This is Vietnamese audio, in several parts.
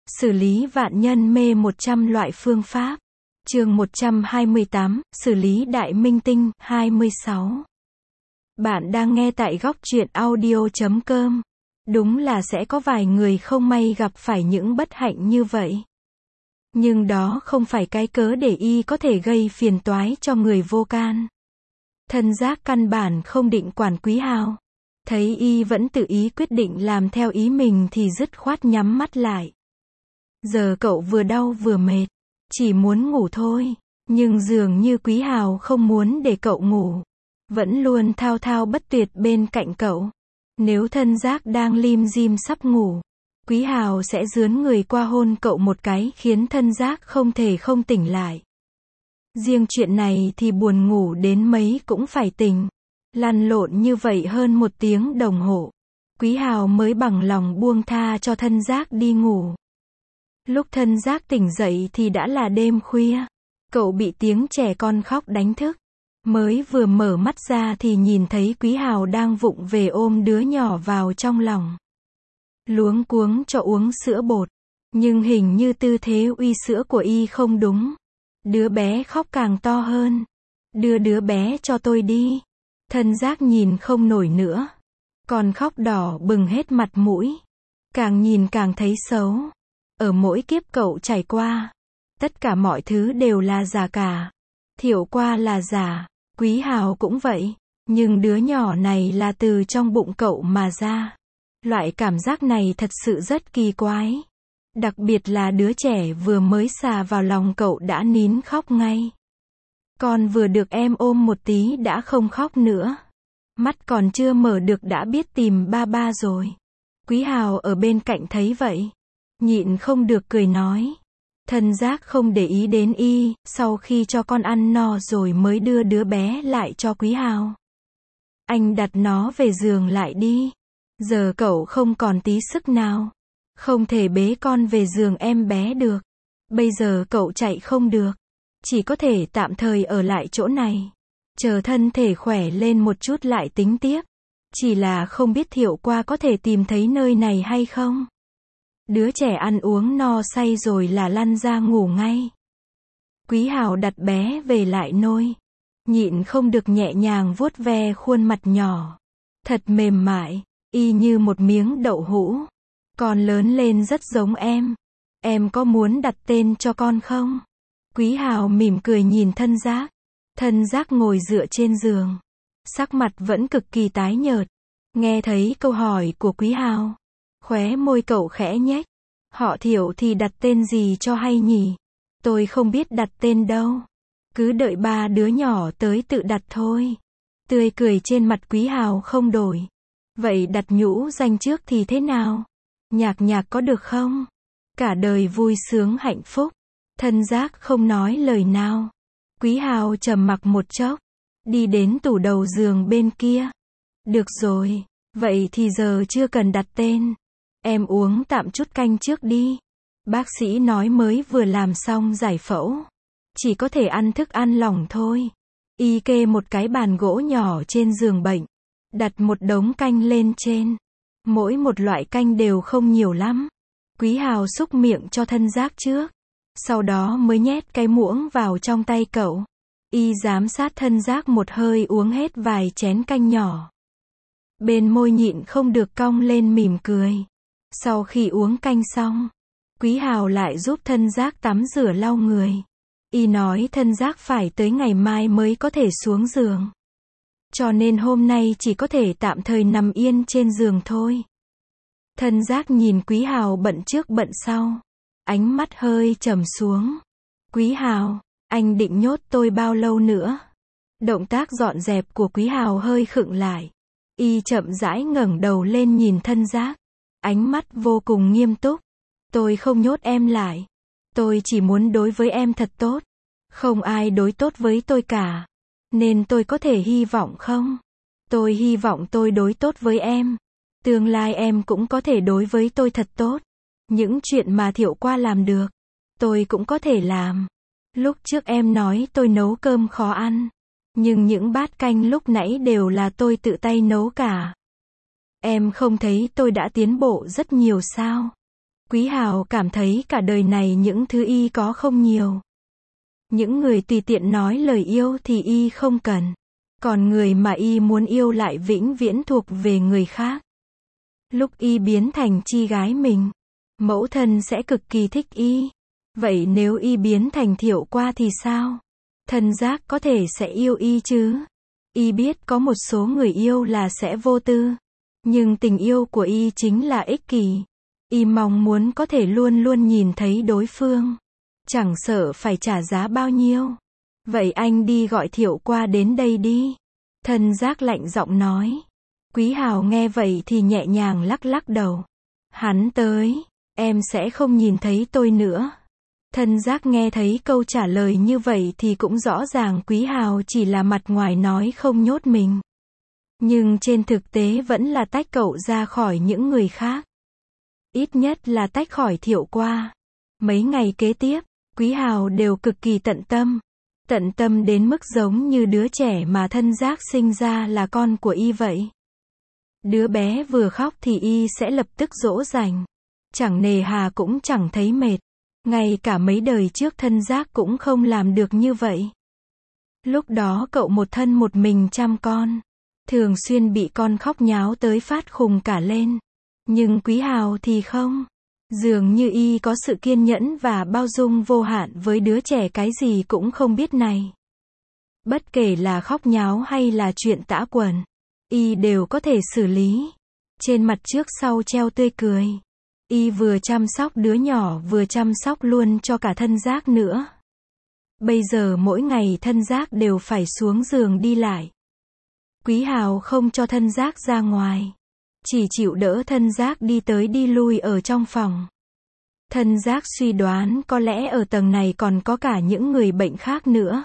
Xử lý vạn nhân mê 100 loại phương pháp. Chương 128, xử lý đại minh tinh, 26. Bạn đang nghe tại góc truyện audio.com. Đúng là sẽ có vài người không may gặp phải những bất hạnh như vậy. Nhưng đó không phải cái cớ để y có thể gây phiền toái cho người vô can. Thân giác căn bản không định quản Quý Hào. Thấy y vẫn tự ý quyết định làm theo ý mình thì dứt khoát nhắm mắt lại. Giờ cậu vừa đau vừa mệt, chỉ muốn ngủ thôi, nhưng dường như Quý Hào không muốn để cậu ngủ, vẫn luôn thao thao bất tuyệt bên cạnh cậu. Nếu thân giác đang lim dim sắp ngủ, Quý Hào sẽ dướn người qua hôn cậu một cái khiến thân giác không thể không tỉnh lại. Riêng chuyện này thì buồn ngủ đến mấy cũng phải tỉnh. Lăn lộn như vậy hơn 1 tiếng đồng hồ, Quý Hào mới bằng lòng buông tha cho thân giác đi ngủ. Lúc thân giác tỉnh dậy thì đã là đêm khuya. Cậu bị tiếng trẻ con khóc đánh thức. Mới vừa mở mắt ra thì nhìn thấy Quý Hào đang vụng về ôm đứa nhỏ vào trong lòng. Luống cuống cho uống sữa bột. Nhưng hình như tư thế uy sữa của y không đúng. Đứa bé khóc càng to hơn. Đưa đứa bé cho tôi đi. Thân giác nhìn không nổi nữa. Còn khóc đỏ bừng hết mặt mũi. Càng nhìn càng thấy xấu. Ở mỗi kiếp cậu trải qua, tất cả mọi thứ đều là giả cả. Thiệu qua là giả, Quý Hào cũng vậy. Nhưng đứa nhỏ này là từ trong bụng cậu mà ra. Loại cảm giác này thật sự rất kỳ quái. Đặc biệt là đứa trẻ vừa mới xà vào lòng cậu đã nín khóc ngay. Con vừa được em ôm một tí đã không khóc nữa. Mắt còn chưa mở được đã biết tìm ba ba rồi. Quý Hào ở bên cạnh thấy vậy, nhịn không được cười nói. Thân giác không để ý đến y, sau khi cho con ăn no rồi mới đưa đứa bé lại cho Quý Hào. Anh đặt nó về giường lại đi. Giờ cậu không còn tí sức nào. Không thể bế con về giường em bé được. Bây giờ cậu chạy không được. Chỉ có thể tạm thời ở lại chỗ này. Chờ thân thể khỏe lên một chút lại tính tiếp. Chỉ là không biết Thiệu qua có thể tìm thấy nơi này hay không. Đứa trẻ ăn uống no say rồi là lăn ra ngủ ngay. Quý Hào đặt bé về lại nôi. Nhịn không được nhẹ nhàng vuốt ve khuôn mặt nhỏ. Thật mềm mại, y như một miếng đậu hũ. Con lớn lên rất giống em. Em có muốn đặt tên cho con không? Quý Hào mỉm cười nhìn thân giác. Thân giác ngồi dựa trên giường. Sắc mặt vẫn cực kỳ tái nhợt. Nghe thấy câu hỏi của Quý Hào, khóe môi cậu khẽ nhếch. Họ Thiệu thì đặt tên gì cho hay nhỉ? Tôi không biết đặt tên đâu. Cứ đợi ba đứa nhỏ tới tự đặt thôi. Tươi cười trên mặt Quý Hào không đổi. Vậy đặt nhũ danh trước thì thế nào? Nhạc Nhạc có được không? Cả đời vui sướng hạnh phúc. Thân giác không nói lời nào. Quý Hào trầm mặc một chốc. Đi đến tủ đầu giường bên kia. Được rồi. Vậy thì giờ chưa cần đặt tên. Em uống tạm chút canh trước đi. Bác sĩ nói mới vừa làm xong giải phẫu. Chỉ có thể ăn thức ăn lỏng thôi. Y kê một cái bàn gỗ nhỏ trên giường bệnh. Đặt một đống canh lên trên. Mỗi một loại canh đều không nhiều lắm. Quý Hào xúc miệng cho thân giác trước. Sau đó mới nhét cái muỗng vào trong tay cậu. Y giám sát thân giác một hơi uống hết vài chén canh nhỏ. Bên môi nhịn không được cong lên mỉm cười. Sau khi uống canh xong, Quý Hào lại giúp thân giác tắm rửa lau người. Y nói thân giác phải tới ngày mai mới có thể xuống giường. Cho nên hôm nay chỉ có thể tạm thời nằm yên trên giường thôi. Thân giác nhìn Quý Hào bận trước bận sau. Ánh mắt hơi trầm xuống. Quý Hào, anh định nhốt tôi bao lâu nữa? Động tác dọn dẹp của Quý Hào hơi khựng lại. Y chậm rãi ngẩng đầu lên nhìn thân giác. Ánh mắt vô cùng nghiêm túc. Tôi không nhốt em lại. Tôi chỉ muốn đối với em thật tốt. Không ai đối tốt với tôi cả. Nên tôi có thể hy vọng không? Tôi hy vọng tôi đối tốt với em. Tương lai em cũng có thể đối với tôi thật tốt. Những chuyện mà Thiệu qua làm được, tôi cũng có thể làm. Lúc trước em nói tôi nấu cơm khó ăn. Nhưng những bát canh lúc nãy đều là tôi tự tay nấu cả. Em không thấy tôi đã tiến bộ rất nhiều sao? Quý Hào cảm thấy cả đời này những thứ y có không nhiều. Những người tùy tiện nói lời yêu thì y không cần. Còn người mà y muốn yêu lại vĩnh viễn thuộc về người khác. Lúc y biến thành chi gái mình, mẫu thân sẽ cực kỳ thích y. Vậy nếu y biến thành Thiệu Qua thì sao? Thân Giác có thể sẽ yêu y chứ? Y biết có một số người yêu là sẽ vô tư. Nhưng tình yêu của y chính là ích kỷ. Y mong muốn có thể luôn luôn nhìn thấy đối phương. Chẳng sợ phải trả giá bao nhiêu. Vậy anh đi gọi Thiệu Qua đến đây đi. Thân Giác lạnh giọng nói. Quý Hào nghe vậy thì nhẹ nhàng lắc lắc đầu. Hắn tới, em sẽ không nhìn thấy tôi nữa. Thân Giác nghe thấy câu trả lời như vậy thì cũng rõ ràng Quý Hào chỉ là mặt ngoài nói không nhốt mình. Nhưng trên thực tế vẫn là tách cậu ra khỏi những người khác. Ít nhất là tách khỏi Thiệu Qua. Mấy ngày kế tiếp, Quý Hào đều cực kỳ tận tâm. Tận tâm đến mức giống như đứa trẻ mà Thân Giác sinh ra là con của y vậy. Đứa bé vừa khóc thì y sẽ lập tức dỗ dành. Chẳng nề hà cũng chẳng thấy mệt. Ngay cả mấy đời trước Thân Giác cũng không làm được như vậy. Lúc đó cậu một thân một mình chăm con. Thường xuyên bị con khóc nháo tới phát khùng cả lên. Nhưng Quý Hào thì không. Dường như y có sự kiên nhẫn và bao dung vô hạn với đứa trẻ cái gì cũng không biết này. Bất kể là khóc nháo hay là chuyện tã quần, y đều có thể xử lý. Trên mặt trước sau treo tươi cười. Y vừa chăm sóc đứa nhỏ vừa chăm sóc luôn cho cả Thân Giác nữa. Bây giờ mỗi ngày Thân Giác đều phải xuống giường đi lại. Quý Hào không cho Thân Giác ra ngoài. Chỉ chịu đỡ Thân Giác đi tới đi lui ở trong phòng. Thân Giác suy đoán có lẽ ở tầng này còn có cả những người bệnh khác nữa.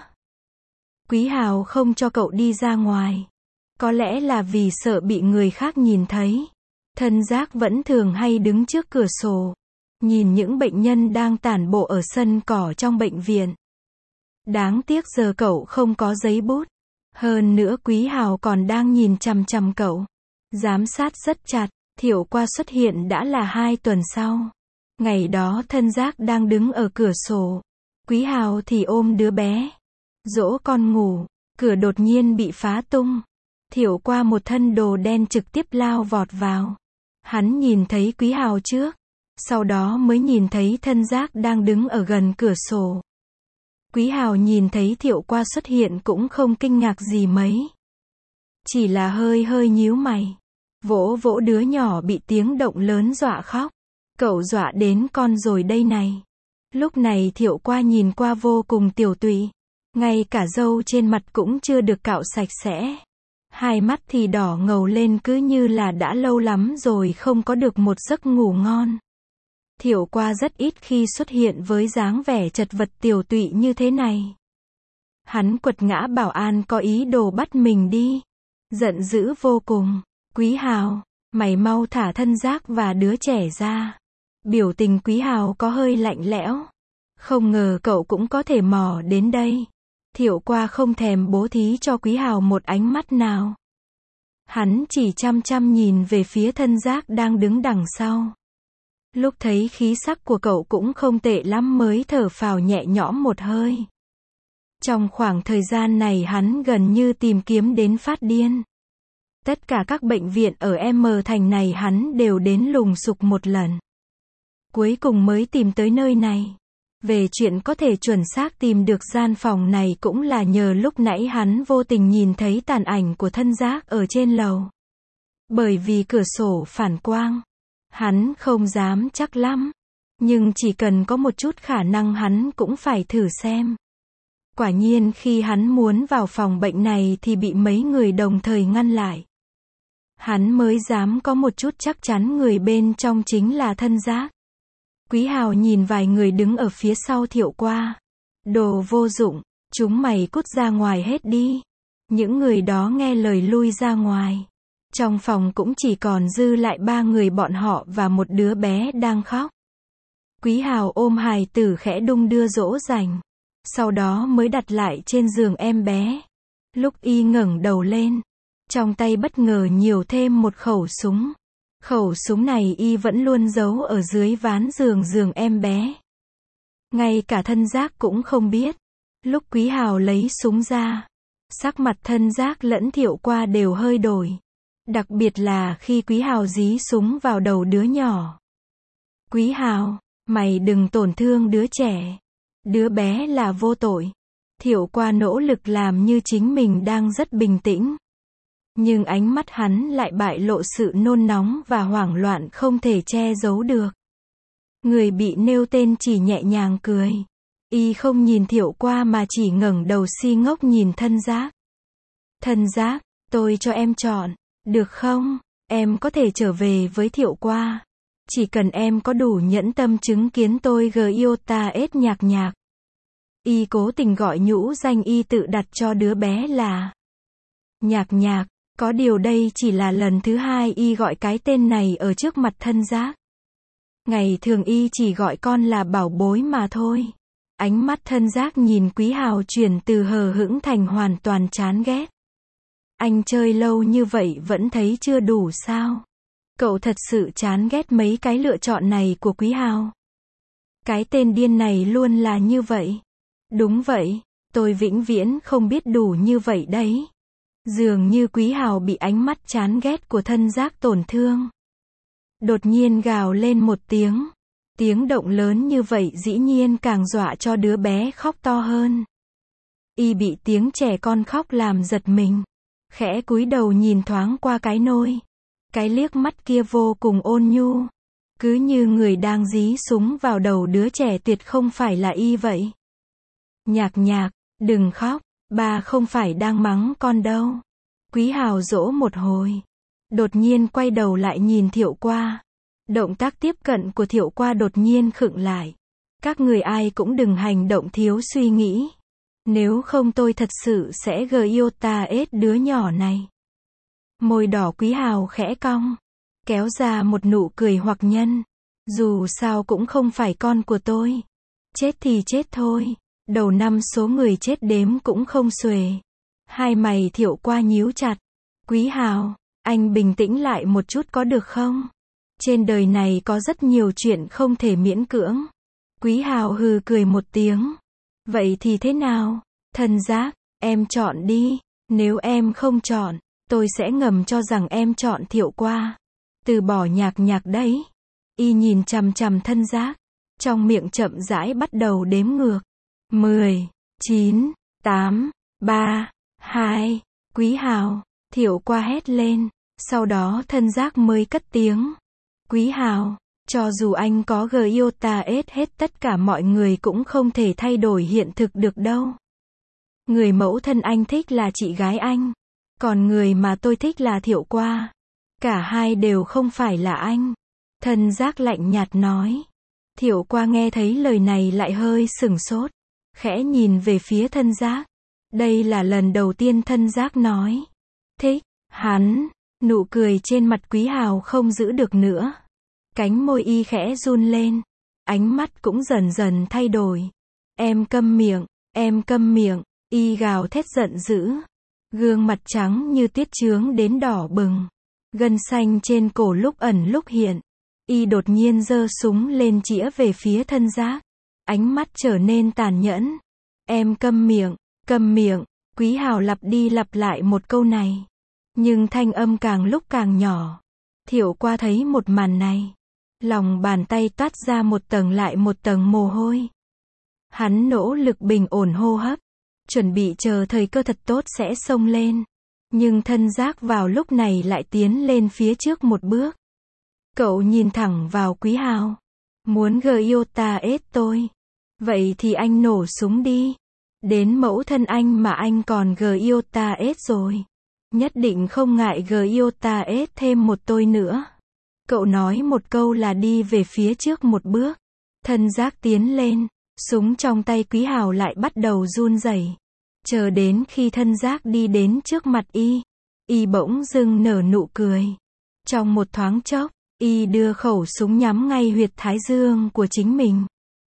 Quý Hào không cho cậu đi ra ngoài. Có lẽ là vì sợ bị người khác nhìn thấy. Thân Giác vẫn thường hay đứng trước cửa sổ. Nhìn những bệnh nhân đang tản bộ ở sân cỏ trong bệnh viện. Đáng tiếc giờ cậu không có giấy bút. Hơn nữa Quý Hào còn đang nhìn chằm chằm cậu. Giám sát rất chặt. Thiệu Qua xuất hiện đã là 2 tuần sau. Ngày đó Thân Giác đang đứng ở cửa sổ. Quý Hào thì ôm đứa bé. Dỗ con ngủ. Cửa đột nhiên bị phá tung. Thiệu Qua một thân đồ đen trực tiếp lao vọt vào. Hắn nhìn thấy Quý Hào trước. Sau đó mới nhìn thấy Thân Giác đang đứng ở gần cửa sổ. Quý Hào nhìn thấy Thiệu Qua xuất hiện cũng không kinh ngạc gì mấy. Chỉ là hơi hơi nhíu mày. Vỗ vỗ đứa nhỏ bị tiếng động lớn dọa khóc. Cậu dọa đến con rồi đây này. Lúc này Thiệu Qua nhìn qua vô cùng tiểu tụy. Ngay cả râu trên mặt cũng chưa được cạo sạch sẽ. Hai mắt thì đỏ ngầu lên cứ như là đã lâu lắm rồi không có được một giấc ngủ ngon. Thiệu Qua rất ít khi xuất hiện với dáng vẻ chật vật tiểu tụy như thế này. Hắn quật ngã bảo an có ý đồ bắt mình đi. Giận dữ vô cùng. Quý Hào, mày mau thả Thân Giác và đứa trẻ ra. Biểu tình Quý Hào có hơi lạnh lẽo. Không ngờ cậu cũng có thể mò đến đây. Thiệu Qua không thèm bố thí cho Quý Hào một ánh mắt nào. Hắn chỉ chăm chăm nhìn về phía Thân Giác đang đứng đằng sau. Lúc thấy khí sắc của cậu cũng không tệ lắm mới thở phào nhẹ nhõm một hơi. Trong khoảng thời gian này hắn gần như tìm kiếm đến phát điên. Tất cả các bệnh viện ở M thành này hắn đều đến lùng sục một lần. Cuối cùng mới tìm tới nơi này. Về chuyện có thể chuẩn xác tìm được gian phòng này cũng là nhờ lúc nãy hắn vô tình nhìn thấy tàn ảnh của Thân Giác ở trên lầu. Bởi vì cửa sổ phản quang, hắn không dám chắc lắm. Nhưng chỉ cần có một chút khả năng hắn cũng phải thử xem. Quả nhiên khi hắn muốn vào phòng bệnh này thì bị mấy người đồng thời ngăn lại. Hắn mới dám có một chút chắc chắn người bên trong chính là Thân Giác. Quý Hào nhìn vài người đứng ở phía sau Thiệu Qua. Đồ vô dụng, chúng mày cút ra ngoài hết đi. Những người đó nghe lời lui ra ngoài. Trong phòng cũng chỉ còn dư lại 3 người bọn họ và một đứa bé đang khóc. Quý Hào ôm hài tử khẽ đung đưa dỗ dành. Sau đó mới đặt lại trên giường em bé. Lúc y ngẩng đầu lên, trong tay bất ngờ nhiều thêm một khẩu súng. Khẩu súng này y vẫn luôn giấu ở dưới ván giường giường em bé. Ngay cả Thân Giác cũng không biết. Lúc Quý Hào lấy súng ra, sắc mặt Thân Giác lẫn Thiệu Qua đều hơi đổi. Đặc biệt là khi Quý Hào dí súng vào đầu đứa nhỏ. Quý Hào, mày đừng tổn thương đứa trẻ. Đứa bé là vô tội. Thiệu Qua nỗ lực làm như chính mình đang rất bình tĩnh. Nhưng ánh mắt hắn lại bại lộ sự nôn nóng và hoảng loạn không thể che giấu được. Người bị nêu tên chỉ nhẹ nhàng cười. Y không nhìn Thiệu Qua mà chỉ ngẩng đầu si ngốc nhìn Thân Giác. Thân Giác, tôi cho em chọn, được không? Em có thể trở về với Thiệu Qua. Chỉ cần em có đủ nhẫn tâm chứng kiến tôi Giota nhạc nhạc. Y cố tình gọi nhũ danh y tự đặt cho đứa bé là Nhạc Nhạc. Có điều đây chỉ là lần thứ hai y gọi cái tên này ở trước mặt Thân Giác. Ngày thường y chỉ gọi con là bảo bối mà thôi. Ánh mắt Thân Giác nhìn Quý Hào chuyển từ hờ hững thành hoàn toàn chán ghét. Anh chơi lâu như vậy vẫn thấy chưa đủ sao? Cậu thật sự chán ghét mấy cái lựa chọn này của Quý Hào. Cái tên điên này luôn là như vậy. Đúng vậy, tôi vĩnh viễn không biết đủ như vậy đấy. Dường như Quý Hào bị ánh mắt chán ghét của Thân Giác tổn thương. Đột nhiên gào lên một tiếng. Tiếng động lớn như vậy dĩ nhiên càng dọa cho đứa bé khóc to hơn. Y bị tiếng trẻ con khóc làm giật mình. Khẽ cúi đầu nhìn thoáng qua cái nôi. Cái liếc mắt kia vô cùng ôn nhu. Cứ như người đang dí súng vào đầu đứa trẻ tuyệt không phải là y vậy. Nhạc Nhạc, đừng khóc, ba không phải đang mắng con đâu. Quý Hào dỗ một hồi. Đột nhiên quay đầu lại nhìn Thiệu Qua. Động tác tiếp cận của Thiệu Qua đột nhiên khựng lại. Các người ai cũng đừng hành động thiếu suy nghĩ. Nếu không tôi thật sự sẽ Giota đứa nhỏ này. Môi đỏ Quý Hào khẽ cong. Kéo ra một nụ cười hoặc nhân. Dù sao cũng không phải con của tôi. Chết thì chết thôi. Đầu năm số người chết đếm cũng không xuể. Hai mày Thiệu Qua nhíu chặt. Quý Hào, anh bình tĩnh lại một chút có được không? Trên đời này có rất nhiều chuyện không thể miễn cưỡng. Quý Hào hừ cười một tiếng. Vậy thì thế nào? Thân Giác, em chọn đi. Nếu em không chọn, tôi sẽ ngầm cho rằng em chọn Thiệu Qua. Từ bỏ Nhạc Nhạc đấy. Y nhìn chằm chằm Thân Giác. Trong miệng chậm rãi bắt đầu đếm ngược. 10, 9, 8, 3, 2, Quý Hào. Thiệu Qua hét lên. Sau đó Thân Giác mới cất tiếng. Quý Hào, cho dù anh có Giota hết tất cả mọi người cũng không thể thay đổi hiện thực được đâu. Người mẫu thân anh thích là chị gái anh. Còn người mà tôi thích là Thiệu Qua. Cả hai đều không phải là anh. Thân Giác lạnh nhạt nói. Thiệu Qua nghe thấy lời này lại hơi sửng sốt. Khẽ nhìn về phía Thân Giác. Đây là lần đầu tiên Thân Giác nói. Thích, hắn. Nụ cười trên mặt Quý Hào không giữ được nữa. Cánh môi y khẽ run lên. Ánh mắt cũng dần dần thay đổi. Em câm miệng, em câm miệng. Y gào thét giận dữ. Gương mặt trắng như tuyết chướng đến đỏ bừng. Gân xanh trên cổ lúc ẩn lúc hiện. Y đột nhiên giơ súng lên chĩa về phía Thân Giác. Ánh mắt trở nên tàn nhẫn. Em câm miệng, câm miệng. Quý Hào lặp đi lặp lại một câu này. Nhưng thanh âm càng lúc càng nhỏ. Thiệu Qua thấy một màn này. Lòng bàn tay toát ra một tầng lại một tầng mồ hôi. Hắn nỗ lực bình ổn hô hấp. Chuẩn bị chờ thời cơ thật tốt sẽ xông lên. Nhưng Thân Giác vào lúc này lại tiến lên phía trước một bước. Cậu nhìn thẳng vào Quý Hào. Muốn Giota tôi. Vậy thì anh nổ súng đi. Đến mẫu thân anh mà anh còn Giota rồi. Nhất định không ngại Giota thêm một tôi nữa. Cậu nói một câu là đi về phía trước một bước. Thân Giác tiến lên. Súng trong tay Quý Hào lại bắt đầu run rẩy. Chờ đến khi Thân Giác đi đến trước mặt y bỗng dưng nở nụ cười. Trong một thoáng chốc, y đưa khẩu súng nhắm ngay huyệt thái dương của chính mình.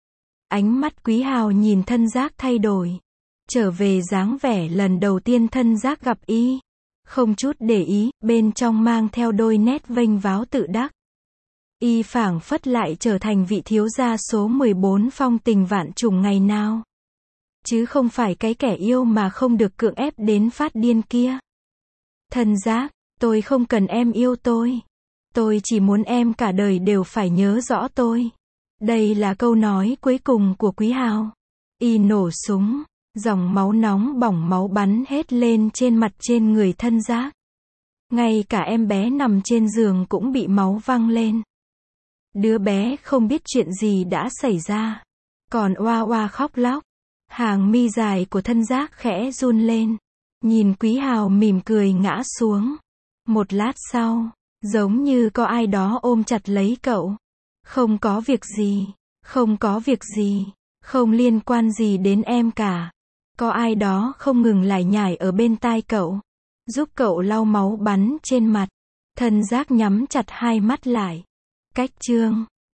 Ánh mắt Quý Hào nhìn Thân Giác thay đổi. Trở về dáng vẻ lần đầu tiên Thân Giác gặp y. không chút để ý, bên trong mang theo đôi nét vênh váo tự đắc. Y phảng phất lại trở thành vị thiếu gia số 14 phong tình vạn trùng ngày nào. Chứ không phải cái kẻ yêu mà không được cưỡng ép đến phát điên kia. Thân Giác, tôi không cần em yêu tôi. Tôi chỉ muốn em cả đời đều phải nhớ rõ tôi. Đây là câu nói cuối cùng của Quý Hào. Y nổ súng, dòng máu nóng bỏng máu bắn hết lên trên mặt trên người Thân Giác. Ngay cả em bé nằm trên giường cũng bị máu văng lên. Đứa bé không biết chuyện gì đã xảy ra, còn oa oa khóc lóc. Hàng mi dài của Thân Giác khẽ run lên. Nhìn Quý Hào mỉm cười ngã xuống. Một lát sau, giống như có ai đó ôm chặt lấy cậu. Không có việc gì, không có việc gì, không liên quan gì đến em cả. Có ai đó không ngừng lải nhải ở bên tai cậu, giúp cậu lau máu bắn trên mặt. Thân Giác nhắm chặt hai mắt lại. Cách chương